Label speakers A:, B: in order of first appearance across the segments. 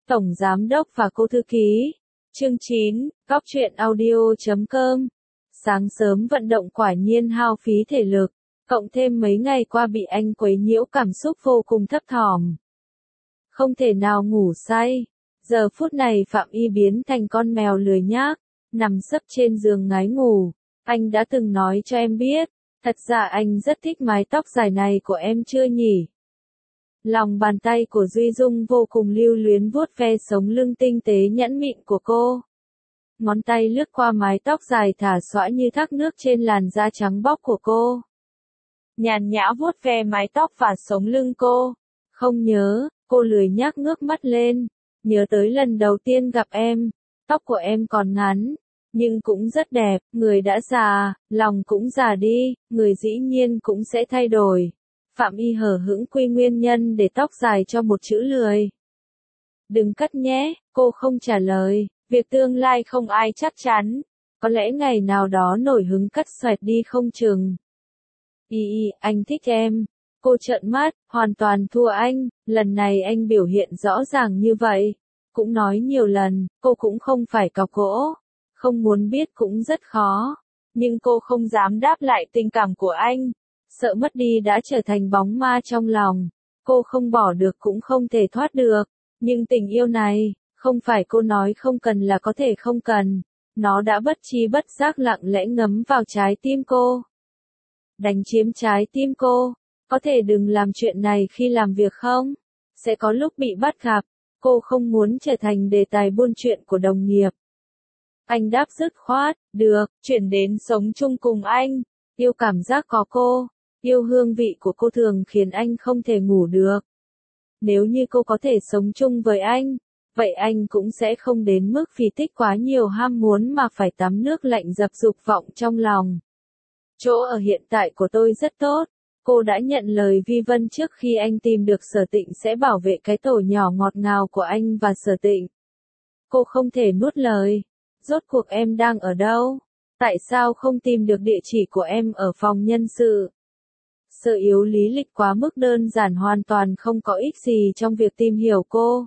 A: Tổng Giám đốc và cô thư ký. Chương 9, Góc truyện audio.com. Sáng sớm vận động quả nhiên hao phí thể lực, cộng thêm mấy ngày qua bị anh quấy nhiễu cảm xúc vô cùng thấp thỏm. Không thể nào ngủ say. Giờ phút này Phạm Y biến thành con mèo lười nhác, nằm sấp trên giường ngái ngủ. Anh đã từng nói cho em biết, thật ra anh rất thích mái tóc dài này của em chưa nhỉ? Lòng bàn tay của Duy Dung vô cùng lưu luyến vuốt ve sống lưng tinh tế nhẵn mịn của cô. Ngón tay lướt qua mái tóc dài thả xõa như thác nước trên làn da trắng bóc của cô. Nhàn nhã vuốt ve mái tóc và sống lưng cô. Không nhớ, cô lười nhác ngước mắt lên. Nhớ tới lần đầu tiên gặp em, tóc của em còn ngắn, nhưng cũng rất đẹp, người đã già, lòng cũng già đi, người dĩ nhiên cũng sẽ thay đổi. Phạm Y hờ hững quy nguyên nhân để tóc dài cho một chữ lười. Đừng cắt nhé, cô không trả lời, việc tương lai không ai chắc chắn, có lẽ ngày nào đó nổi hứng cắt xoẹt đi không chừng. Anh thích em. Cô trợn mắt, hoàn toàn thua anh, lần này anh biểu hiện rõ ràng như vậy. Cũng nói nhiều lần, cô cũng không phải cọc gỗ. Không muốn biết cũng rất khó. Nhưng cô không dám đáp lại tình cảm của anh. Sợ mất đi đã trở thành bóng ma trong lòng. Cô không bỏ được cũng không thể thoát được. Nhưng tình yêu này, không phải cô nói không cần là có thể không cần. Nó đã bất tri bất giác lặng lẽ ngấm vào trái tim cô. Đánh chiếm trái tim cô. Có thể đừng làm chuyện này khi làm việc không? Sẽ có lúc bị bắt gặp. Cô không muốn trở thành đề tài buôn chuyện của đồng nghiệp. Anh đáp dứt khoát, được, chuyển đến sống chung cùng anh. Yêu cảm giác có cô. Yêu hương vị của cô thường khiến anh không thể ngủ được. Nếu như cô có thể sống chung với anh, vậy anh cũng sẽ không đến mức vì tích quá nhiều ham muốn mà phải tắm nước lạnh dập dục vọng trong lòng. Chỗ ở hiện tại của tôi rất tốt. Cô đã nhận lời Vi Vân trước khi anh tìm được Sở Tịnh sẽ bảo vệ cái tổ nhỏ ngọt ngào của anh và Sở Tịnh. Cô không thể nuốt lời. Rốt cuộc em đang ở đâu? Tại sao không tìm được địa chỉ của em ở phòng nhân sự? Sở yếu lý lịch quá mức đơn giản hoàn toàn không có ích gì trong việc tìm hiểu cô.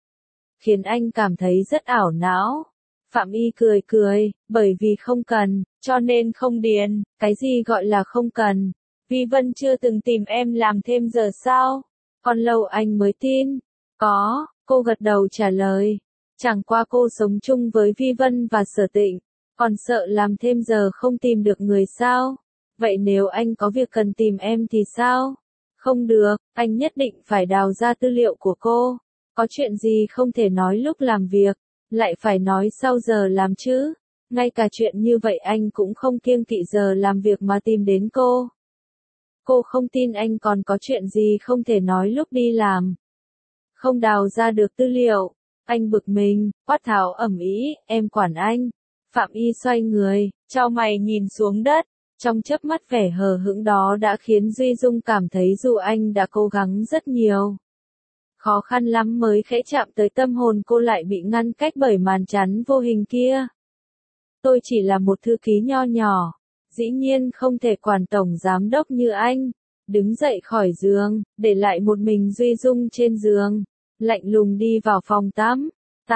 A: Khiến anh cảm thấy rất ảo não. Phạm Y cười cười, bởi vì không cần, cho nên không điền. Cái gì gọi là không cần? Vi Vân chưa từng tìm em làm thêm giờ sao? Còn lâu anh mới tin. Có, cô gật đầu trả lời. Chẳng qua cô sống chung với Vi Vân và Sở Tịnh, còn sợ làm thêm giờ không tìm được người sao? Vậy nếu anh có việc cần tìm em thì sao? Không được, anh nhất định phải đào ra tư liệu của cô. Có chuyện gì không thể nói lúc làm việc, lại phải nói sau giờ làm chứ? Ngay cả chuyện như vậy anh cũng không kiêng kỵ giờ làm việc mà tìm đến cô. Cô không tin anh còn có chuyện gì không thể nói lúc đi làm. Không đào ra được tư liệu. Anh bực mình, quát tháo ầm ĩ, em quản anh. Phạm Y xoay người, chau mày nhìn xuống đất. Trong chớp mắt vẻ hờ hững đó đã khiến Duy Dung cảm thấy dù anh đã cố gắng rất nhiều. Khó khăn lắm mới khẽ chạm tới tâm hồn cô lại bị ngăn cách bởi màn chắn vô hình kia. Tôi chỉ là một thư ký nho nhỏ. Dĩ nhiên không thể quản tổng giám đốc như anh. Đứng dậy khỏi giường, để lại một mình Duy Dung trên giường. Lạnh lùng đi vào phòng tắm.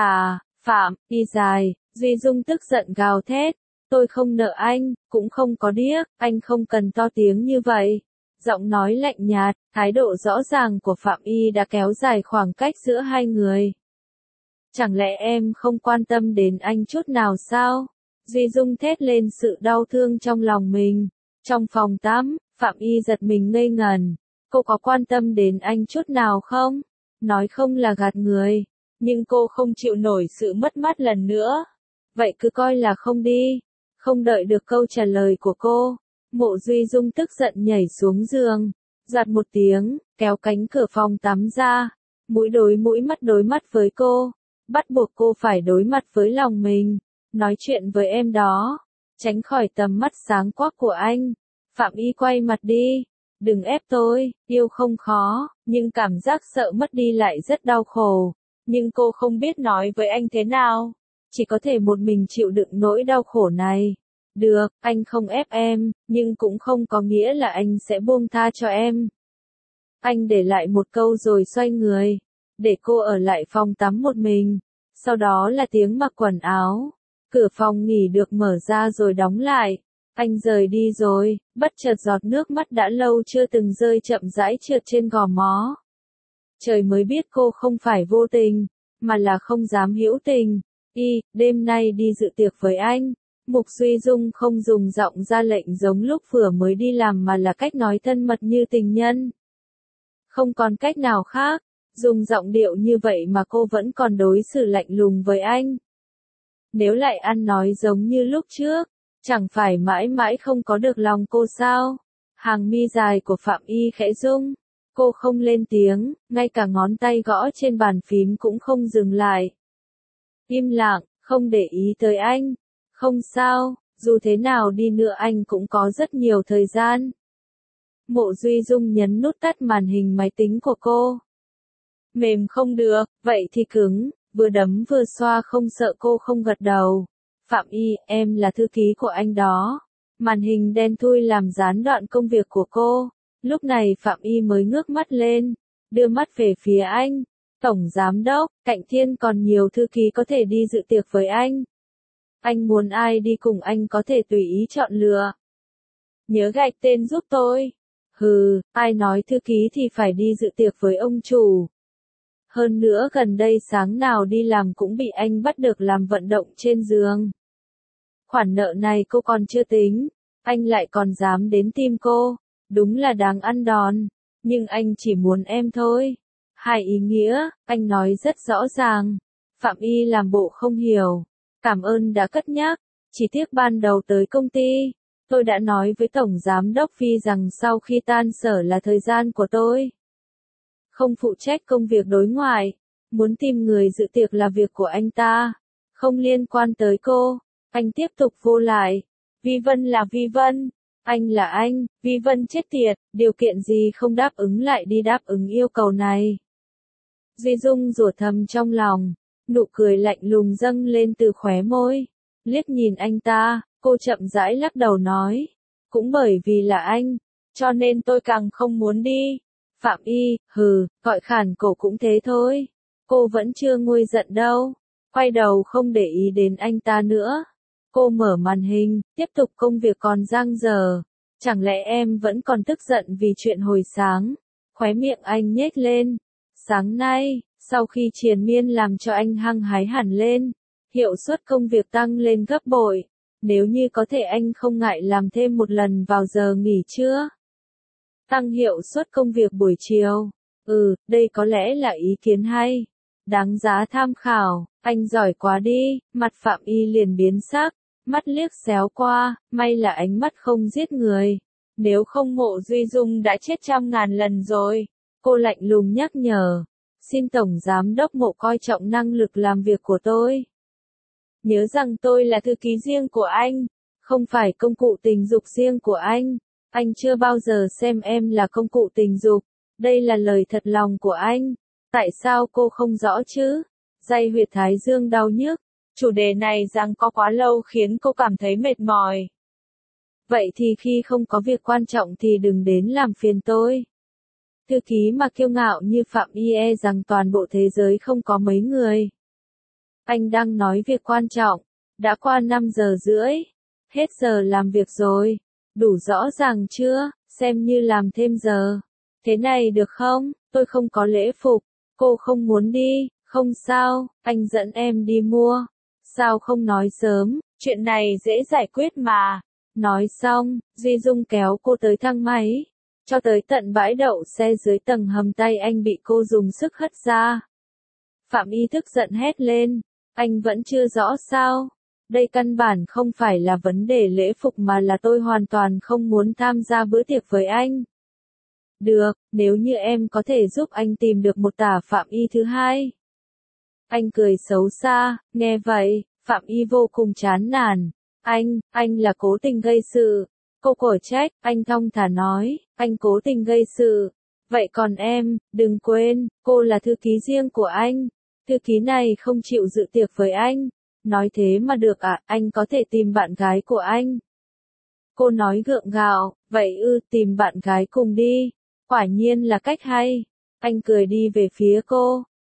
A: Phạm Y dài, Duy Dung tức giận gào thét. Tôi không nợ anh, cũng không có điếc, anh không cần to tiếng như vậy. Giọng nói lạnh nhạt, thái độ rõ ràng của Phạm Y đã kéo dài khoảng cách giữa hai người. Chẳng lẽ em không quan tâm đến anh chút nào sao? Duy Dung thét lên sự đau thương trong lòng mình. Trong phòng tắm, Phạm Y giật mình ngây ngẩn. Cô có quan tâm đến anh chút nào không? Nói không là gạt người. Nhưng cô không chịu nổi sự mất mát lần nữa. Vậy cứ coi là không đi. Không đợi được câu trả lời của cô. Mộ Duy Dung tức giận nhảy xuống giường. Giạt một tiếng, kéo cánh cửa phòng tắm ra. Mũi đối mũi mắt đối mắt với cô. Bắt buộc cô phải đối mặt với lòng mình. Nói chuyện với em đó. Tránh khỏi tầm mắt sáng quắc của anh. Phạm Y quay mặt đi. Đừng ép tôi, yêu không khó, nhưng cảm giác sợ mất đi lại rất đau khổ. Nhưng cô không biết nói với anh thế nào. Chỉ có thể một mình chịu đựng nỗi đau khổ này. Được, anh không ép em, nhưng cũng không có nghĩa là anh sẽ buông tha cho em. Anh để lại một câu rồi xoay người. để cô ở lại phòng tắm một mình. Sau đó là tiếng mặc quần áo. Cửa phòng nghỉ được mở ra rồi đóng lại. Anh rời đi rồi, bất chợt giọt nước mắt đã lâu chưa từng rơi chậm rãi trượt trên gò má. Trời mới biết cô không phải vô tình, mà là không dám hữu tình. Đêm nay đi dự tiệc với anh. Mục Duy Dung không dùng giọng ra lệnh giống lúc vừa mới đi làm mà là cách nói thân mật như tình nhân. Không còn cách nào khác, dùng giọng điệu như vậy mà cô vẫn còn đối xử lạnh lùng với anh. Nếu lại ăn nói giống như lúc trước, chẳng phải mãi mãi không có được lòng cô sao? Hàng mi dài của Phạm Y khẽ rung. Cô không lên tiếng, ngay cả ngón tay gõ trên bàn phím cũng không dừng lại. Im lặng, không để ý tới anh. Không sao, dù thế nào đi nữa anh cũng có rất nhiều thời gian. Mộ Duy Dung nhấn nút tắt màn hình máy tính của cô. Mềm không được, vậy thì cứng, vừa đấm vừa xoa không sợ cô không gật đầu. Phạm Y, em là thư ký của anh đó. Màn hình đen thui làm gián đoạn công việc của cô. Lúc này Phạm Y mới ngước mắt lên, đưa mắt về phía anh. Tổng Giám đốc, cạnh Thiên còn nhiều thư ký có thể đi dự tiệc với anh. Anh muốn ai đi cùng anh có thể tùy ý chọn lựa. Nhớ gạch tên giúp tôi. Hừ, ai nói thư ký thì phải đi dự tiệc với ông chủ. Hơn nữa gần đây sáng nào đi làm cũng bị anh bắt được làm vận động trên giường. Khoản nợ này cô còn chưa tính, anh lại còn dám đến tìm cô. Đúng là đáng ăn đòn, nhưng anh chỉ muốn em thôi. Hai ý nghĩa, anh nói rất rõ ràng. Phạm Y làm bộ không hiểu. Cảm ơn đã cất nhắc, chỉ tiếc ban đầu tới công ty. Tôi đã nói với Tổng Giám đốc Phi rằng sau khi tan sở là thời gian của tôi. Không phụ trách công việc đối ngoại. Muốn tìm người dự tiệc là việc của anh ta. Không liên quan tới cô. Anh tiếp tục vô lại. Vi Vân là Vi Vân. Anh là anh. Vi Vân chết tiệt. Điều kiện gì không đáp ứng lại đi đáp ứng yêu cầu này. Duy Dung rủa thầm trong lòng. Nụ cười lạnh lùng dâng lên từ khóe môi. Liếc nhìn anh ta, cô chậm rãi lắc đầu nói. Cũng bởi vì là anh, cho nên tôi càng không muốn đi. Phạm Y, gọi khản cổ cũng thế thôi. Cô vẫn chưa nguôi giận đâu. Quay đầu không để ý đến anh ta nữa. Cô mở màn hình, tiếp tục công việc còn dang dở. Chẳng lẽ em vẫn còn tức giận vì chuyện hồi sáng? Khóe miệng anh nhếch lên. Sáng nay, sau khi triền miên làm cho anh hăng hái hẳn lên, hiệu suất công việc tăng lên gấp bội. Nếu như có thể anh không ngại làm thêm một lần vào giờ nghỉ trưa. Tăng hiệu suất công việc buổi chiều. Đây có lẽ là ý kiến hay. Đáng giá tham khảo, anh giỏi quá đi, mặt Phạm Y liền biến sắc, mắt liếc xéo qua, may là ánh mắt không giết người. Nếu không Mộ Duy Dung đã chết trăm ngàn lần rồi. Cô lạnh lùng nhắc nhở. Xin Tổng Giám đốc Mộ coi trọng năng lực làm việc của tôi. Nhớ rằng tôi là thư ký riêng của anh, không phải công cụ tình dục riêng của anh. Anh chưa bao giờ xem em là công cụ tình dục. Đây là lời thật lòng của anh. Tại sao cô không rõ chứ? Day huyệt thái dương đau nhức. Chủ đề này giằng co quá lâu khiến cô cảm thấy mệt mỏi. Vậy thì khi không có việc quan trọng thì đừng đến làm phiền tôi. Thư ký mà kiêu ngạo như Phạm Y e rằng toàn bộ thế giới không có mấy người. Anh đang nói việc quan trọng. Đã qua 5 giờ rưỡi. Hết giờ làm việc rồi. Đủ rõ ràng chưa? Xem như làm thêm giờ. Thế này được không? Tôi không có lễ phục. Cô không muốn đi. Không sao, anh dẫn em đi mua. Sao không nói sớm? Chuyện này dễ giải quyết mà. Nói xong, Duy Dung kéo cô tới thang máy. Cho tới tận bãi đậu xe dưới tầng hầm tay anh bị cô dùng sức hất ra. Phạm Y tức giận hét lên. Anh vẫn chưa rõ sao? Đây căn bản không phải là vấn đề lễ phục mà là tôi hoàn toàn không muốn tham gia bữa tiệc với anh. Được, nếu như em có thể giúp anh tìm được một tả Phạm Y thứ hai. Anh cười xấu xa, nghe vậy, Phạm Y vô cùng chán nản. Anh là cố tình gây sự. Cô cổ trách, anh thong thả nói, anh cố tình gây sự. Vậy còn em, đừng quên, cô là thư ký riêng của anh. Thư ký này không chịu dự tiệc với anh. Nói thế mà được à, anh có thể tìm bạn gái của anh. Cô nói gượng gạo, vậy tìm bạn gái cùng đi. Quả nhiên là cách hay. Anh cười đi về phía cô.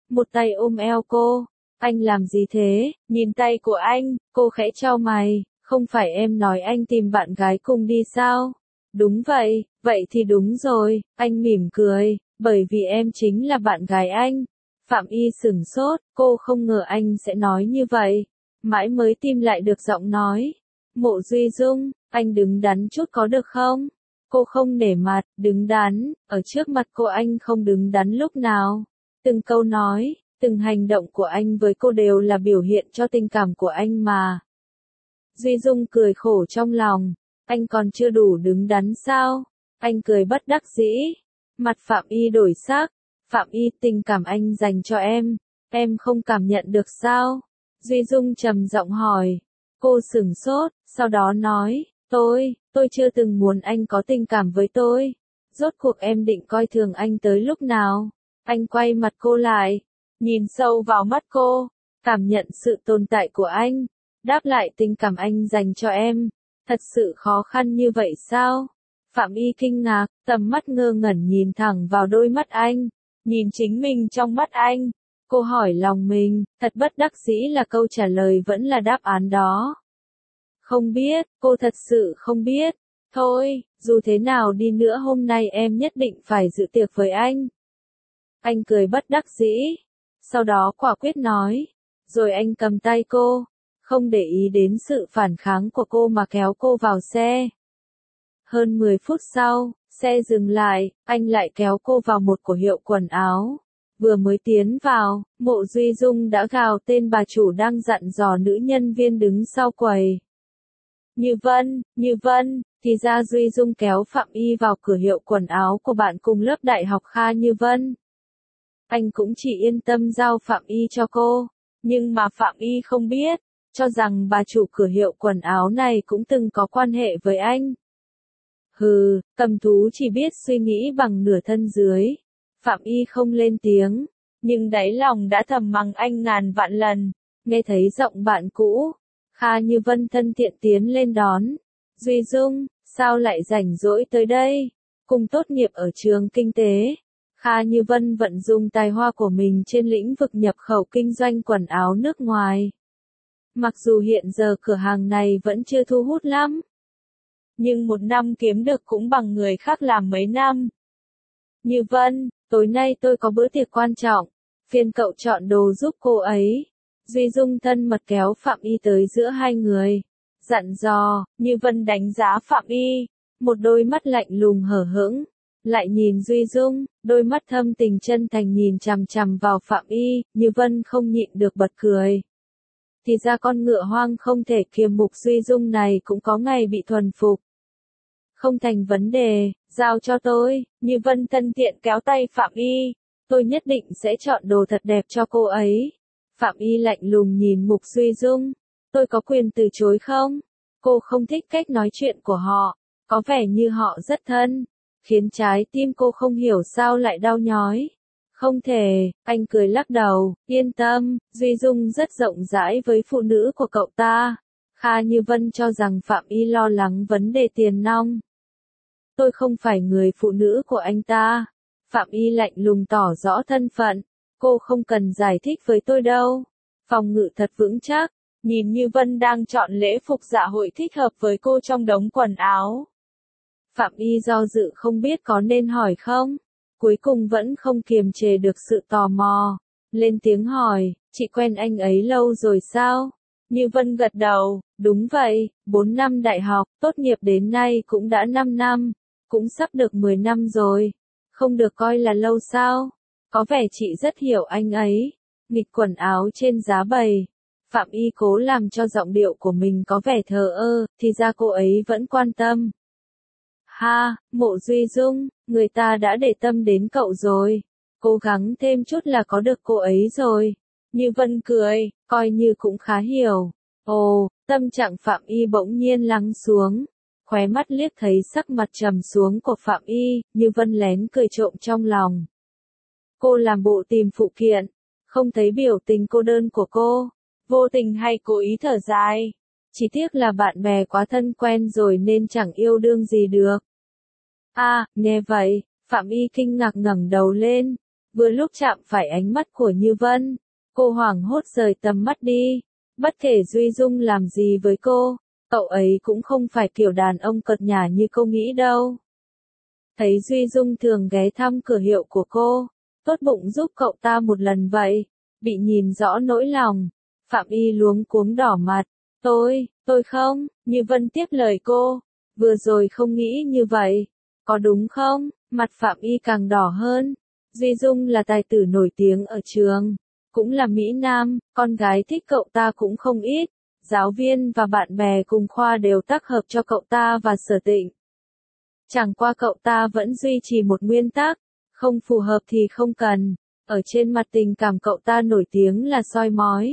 A: một tay ôm eo cô. Anh làm gì thế? Nhìn tay của anh, cô khẽ chau mày, không phải em nói anh tìm bạn gái cùng đi sao? Đúng vậy, vậy thì đúng rồi, anh mỉm cười, bởi vì em chính là bạn gái anh. Phạm Y sửng sốt, cô không ngờ anh sẽ nói như vậy. Mãi mới tìm lại được giọng nói. Mộ Duy Dung, anh đứng đắn chút có được không? Cô không nể mặt, đứng đắn, ở trước mặt cô anh không đứng đắn lúc nào. Từng câu nói, từng hành động của anh với cô đều là biểu hiện cho tình cảm của anh mà. Duy Dung cười khổ trong lòng, anh còn chưa đủ đứng đắn sao? Anh cười bất đắc dĩ. Mặt Phạm Y đổi sắc. Phạm Y, tình cảm anh dành cho em không cảm nhận được sao? Duy Dung trầm giọng hỏi. Cô sửng sốt, sau đó nói, tôi chưa từng muốn anh có tình cảm với tôi. Rốt cuộc em định coi thường anh tới lúc nào? Anh quay mặt cô lại, nhìn sâu vào mắt cô, cảm nhận sự tồn tại của anh, đáp lại tình cảm anh dành cho em. Thật sự khó khăn như vậy sao? Phạm Y kinh ngạc, tầm mắt ngơ ngẩn nhìn thẳng vào đôi mắt anh, nhìn chính mình trong mắt anh. Cô hỏi lòng mình, thật bất đắc dĩ là câu trả lời vẫn là đáp án đó. Không biết, cô thật sự không biết. Thôi, dù thế nào đi nữa hôm nay em nhất định phải dự tiệc với anh. Anh cười bất đắc dĩ. Sau đó quả quyết nói. Rồi anh cầm tay cô, không để ý đến sự phản kháng của cô mà kéo cô vào xe. Hơn 10 phút sau, xe dừng lại, anh lại kéo cô vào một cửa hiệu quần áo. Vừa mới tiến vào, Mộ Duy Dung đã gào tên bà chủ đang dặn dò nữ nhân viên đứng sau quầy. Như Vân, thì ra Duy Dung kéo Phạm Y vào cửa hiệu quần áo của bạn cùng lớp đại học Kha Như Vân. Anh cũng chỉ yên tâm giao Phạm Y cho cô, nhưng mà Phạm Y không biết, cho rằng bà chủ cửa hiệu quần áo này cũng từng có quan hệ với anh. Hừ, cầm thú chỉ biết suy nghĩ bằng nửa thân dưới. Phạm Y không lên tiếng, nhưng đáy lòng đã thầm mắng anh ngàn vạn lần. Nghe thấy giọng bạn cũ, Kha Như Vân thân thiện tiến lên đón. Duy Dung, sao lại rảnh rỗi tới đây? Cùng tốt nghiệp ở trường kinh tế. Kha Như Vân vận dụng tài hoa của mình trên lĩnh vực nhập khẩu kinh doanh quần áo nước ngoài. Mặc dù hiện giờ cửa hàng này vẫn chưa thu hút lắm, nhưng một năm kiếm được cũng bằng người khác làm mấy năm. Như Vân, tối nay tôi có bữa tiệc quan trọng, phiền cậu chọn đồ giúp cô ấy. Duy Dung thân mật kéo Phạm Y tới giữa hai người, dặn dò. Như Vân đánh giá Phạm Y, một đôi mắt lạnh lùng hở hững, lại nhìn Duy Dung, đôi mắt thâm tình chân thành nhìn chằm chằm vào Phạm Y. Như Vân không nhịn được bật cười. Thì ra con ngựa hoang không thể kiềm mục Duy Dung này cũng có ngày bị thuần phục. Không thành vấn đề, giao cho tôi. Như Vân thân thiện kéo tay Phạm Y. Tôi nhất định sẽ chọn đồ thật đẹp cho cô ấy. Phạm Y lạnh lùng nhìn Mục Duy Dung. Tôi có quyền từ chối không? Cô không thích cách nói chuyện của họ, có vẻ như họ rất thân, khiến trái tim cô không hiểu sao lại đau nhói. Không thể, anh cười lắc đầu, yên tâm, Duy Dung rất rộng rãi với phụ nữ của cậu ta. Kha Như Vân cho rằng Phạm Y lo lắng vấn đề tiền nong. Tôi không phải người phụ nữ của anh ta. Phạm Y lạnh lùng tỏ rõ thân phận. Cô không cần giải thích với tôi đâu. Phòng ngự thật vững chắc. Nhìn Như Vân đang chọn lễ phục dạ hội thích hợp với cô trong đống quần áo. Phạm Y do dự không biết có nên hỏi không. Cuối cùng vẫn không kiềm chế được sự tò mò. Lên tiếng hỏi, chị quen anh ấy lâu rồi sao? Như Vân gật đầu, đúng vậy, 4 năm đại học, tốt nghiệp đến nay cũng đã 5 năm, cũng sắp được 10 năm rồi. Không được coi là lâu sao? Có vẻ chị rất hiểu anh ấy. Nghịch quần áo trên giá bày. Phạm Y cố làm cho giọng điệu của mình có vẻ thờ ơ, thì ra cô ấy vẫn quan tâm. Ha, Mộ Duy Dung, người ta đã để tâm đến cậu rồi. Cố gắng thêm chút là có được cô ấy rồi. Như Vân cười, coi như cũng khá hiểu. Ồ, tâm trạng Phạm Y bỗng nhiên lắng xuống. Khóe mắt liếc thấy sắc mặt trầm xuống của Phạm Y, Như Vân lén cười trộm trong lòng. Cô làm bộ tìm phụ kiện, không thấy biểu tình cô đơn của cô. Vô tình hay cố ý thở dài. Chỉ tiếc là bạn bè quá thân quen rồi nên chẳng yêu đương gì được. À, nghe vậy, Phạm Y kinh ngạc ngẩng đầu lên. Vừa lúc chạm phải ánh mắt của Như Vân, cô hoảng hốt rời tầm mắt đi. Bất kể Duy Dung làm gì với cô, cậu ấy cũng không phải kiểu đàn ông cợt nhả như cô nghĩ đâu. Thấy Duy Dung thường ghé thăm cửa hiệu của cô, tốt bụng giúp cậu ta một lần vậy, bị nhìn rõ nỗi lòng, Phạm Y luống cuống đỏ mặt. Tôi không, Như Vân tiếp lời cô, vừa rồi không nghĩ như vậy, có đúng không? Mặt Phạm Y càng đỏ hơn. Duy Dung là tài tử nổi tiếng ở trường, cũng là Mỹ Nam, con gái thích cậu ta cũng không ít, giáo viên và bạn bè cùng khoa đều tác hợp cho cậu ta và Sở Tịnh. Chẳng qua cậu ta vẫn duy trì một nguyên tắc, không phù hợp thì không cần, ở trên mặt tình cảm cậu ta nổi tiếng là soi mói.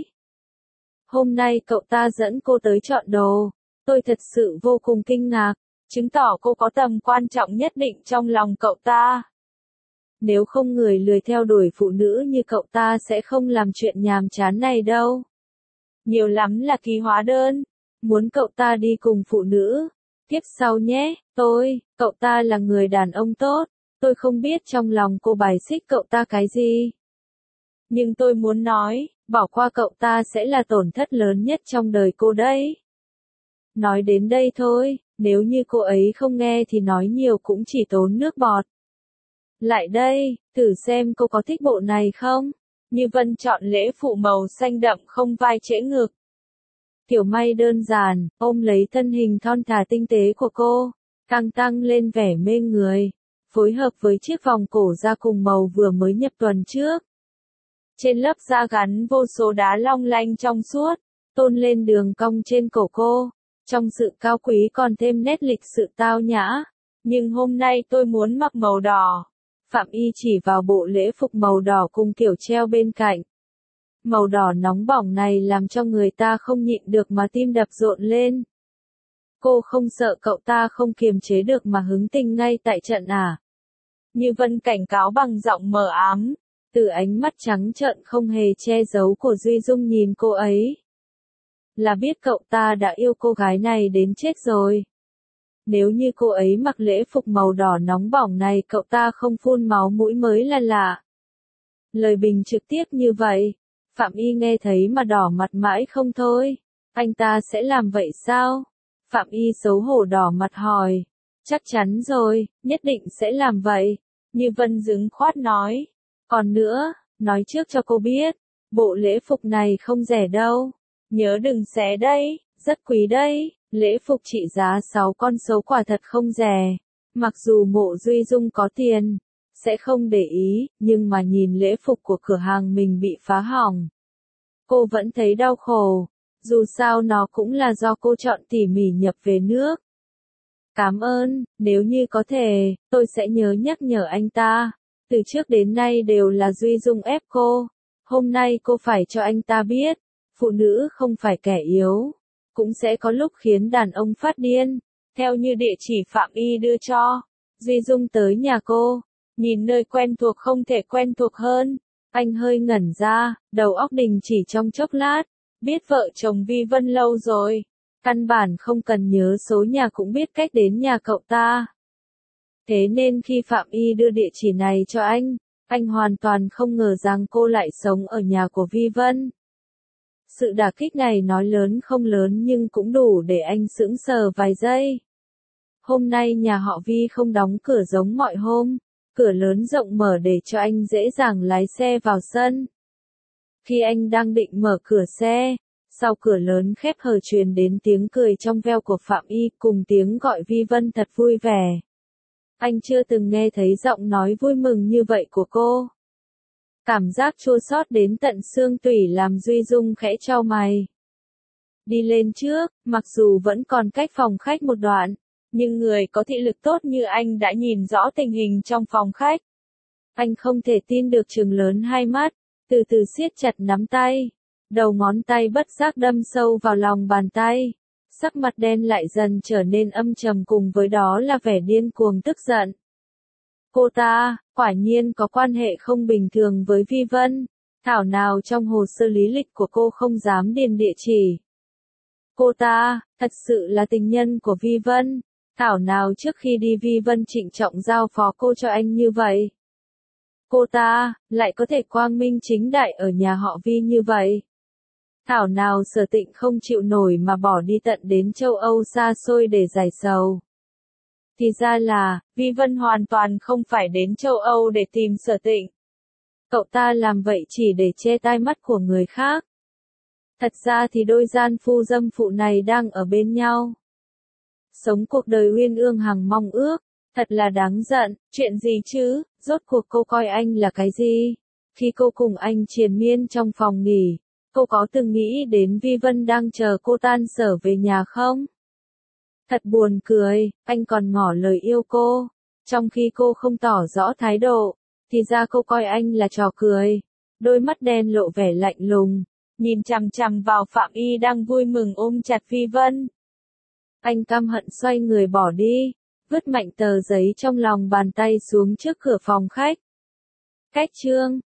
A: Hôm nay cậu ta dẫn cô tới chọn đồ, tôi thật sự vô cùng kinh ngạc, chứng tỏ cô có tầm quan trọng nhất định trong lòng cậu ta. Nếu không người lười theo đuổi phụ nữ như cậu ta sẽ không làm chuyện nhàm chán này đâu. Nhiều lắm là ký hóa đơn, muốn cậu ta đi cùng phụ nữ. Tiếp sau nhé, cậu ta là người đàn ông tốt, tôi không biết trong lòng cô bài xích cậu ta cái gì. Nhưng tôi muốn nói, bỏ qua cậu ta sẽ là tổn thất lớn nhất trong đời cô đấy. Nói đến đây thôi, nếu như cô ấy không nghe thì nói nhiều cũng chỉ tốn nước bọt. Lại đây, thử xem cô có thích bộ này không? Như Vân chọn lễ phụ màu xanh đậm không vai trễ ngực. Kiểu may đơn giản, ôm lấy thân hình thon thả tinh tế của cô, tăng lên vẻ mê người, phối hợp với chiếc vòng cổ da cùng màu vừa mới nhập tuần trước. Trên lớp da gắn vô số đá long lanh trong suốt, tôn lên đường cong trên cổ cô, trong sự cao quý còn thêm nét lịch sự tao nhã. Nhưng hôm nay tôi muốn mặc màu đỏ. Phạm Y chỉ vào bộ lễ phục màu đỏ cùng kiểu treo bên cạnh. Màu đỏ nóng bỏng này làm cho người ta không nhịn được mà tim đập rộn lên. Cô không sợ cậu ta không kiềm chế được mà hứng tình ngay tại trận à? Như Vân cảnh cáo bằng giọng mờ ám, từ ánh mắt trắng trợn không hề che giấu của Duy Dung nhìn cô ấy. Là biết cậu ta đã yêu cô gái này đến chết rồi. Nếu như cô ấy mặc lễ phục màu đỏ nóng bỏng này cậu ta không phun máu mũi mới là lạ. Lời bình trực tiếp như vậy, Phạm Y nghe thấy mà đỏ mặt mãi không thôi. Anh ta sẽ làm vậy sao? Phạm Y xấu hổ đỏ mặt hỏi. Chắc chắn rồi, nhất định sẽ làm vậy. Như Vân dứng khoát nói. Còn nữa, nói trước cho cô biết, bộ lễ phục này không rẻ đâu. Nhớ đừng xé đấy, rất quý đấy. Lễ phục trị giá 6 con số quả thật không rẻ. Mặc dù Mộ Duy Dung có tiền, sẽ không để ý, nhưng mà nhìn lễ phục của cửa hàng mình bị phá hỏng. Cô vẫn thấy đau khổ, dù sao nó cũng là do cô chọn tỉ mỉ nhập về nước. Cảm ơn, nếu như có thể, tôi sẽ nhớ nhắc nhở anh ta. Từ trước đến nay đều là Duy Dung ép cô. Hôm nay cô phải cho anh ta biết, phụ nữ không phải kẻ yếu. Cũng sẽ có lúc khiến đàn ông phát điên. Theo như địa chỉ Phạm Y đưa cho, Duy Dung tới nhà cô, nhìn nơi quen thuộc không thể quen thuộc hơn. Anh hơi ngẩn ra, đầu óc đình chỉ trong chốc lát, biết vợ chồng Vi Vân lâu rồi, căn bản không cần nhớ số nhà cũng biết cách đến nhà cậu ta. Thế nên khi Phạm Y đưa địa chỉ này cho anh hoàn toàn không ngờ rằng cô lại sống ở nhà của Vi Vân. Sự đả kích này nói lớn không lớn nhưng cũng đủ để anh sững sờ vài giây. Hôm nay nhà họ Vi không đóng cửa giống mọi hôm, cửa lớn rộng mở để cho anh dễ dàng lái xe vào sân. Khi anh đang định mở cửa xe, sau cửa lớn khép hờ truyền đến tiếng cười trong veo của Phạm Y cùng tiếng gọi Vi Vân thật vui vẻ. Anh chưa từng nghe thấy giọng nói vui mừng như vậy của cô. Cảm giác chua xót đến tận xương tủy làm Duy Dung khẽ chau mày. Đi lên trước, mặc dù vẫn còn cách phòng khách một đoạn, nhưng người có thị lực tốt như anh đã nhìn rõ tình hình trong phòng khách. Anh không thể tin được trừng lớn hai mắt, từ từ siết chặt nắm tay. Đầu ngón tay bất giác đâm sâu vào lòng bàn tay. Sắc mặt đen lại dần trở nên âm trầm cùng với đó là vẻ điên cuồng tức giận. Cô ta, quả nhiên có quan hệ không bình thường với Vi Vân. Thảo nào trong hồ sơ lý lịch của cô không dám điền địa chỉ. Cô ta, thật sự là tình nhân của Vi Vân. Thảo nào trước khi đi Vi Vân trịnh trọng giao phó cô cho anh như vậy. Cô ta, lại có thể quang minh chính đại ở nhà họ Vi như vậy. Thảo nào Sở Tịnh không chịu nổi mà bỏ đi tận đến châu Âu xa xôi để giải sầu. Thì ra là, Vi Vân hoàn toàn không phải đến châu Âu để tìm Sở Tịnh. Cậu ta làm vậy chỉ để che tai mắt của người khác. Thật ra thì đôi gian phu dâm phụ này đang ở bên nhau. Sống cuộc đời uyên ương hằng mong ước, thật là đáng giận, chuyện gì chứ, rốt cuộc cô coi anh là cái gì? Khi cô cùng anh triền miên trong phòng nghỉ, cô có từng nghĩ đến Vi Vân đang chờ cô tan sở về nhà không? Thật buồn cười, anh còn ngỏ lời yêu cô, trong khi cô không tỏ rõ thái độ, thì ra cô coi anh là trò cười. Đôi mắt đen lộ vẻ lạnh lùng, nhìn chằm chằm vào Phạm Y đang vui mừng ôm chặt Vi Vân. Anh căm hận xoay người bỏ đi, vứt mạnh tờ giấy trong lòng bàn tay xuống trước cửa phòng khách. Cách chương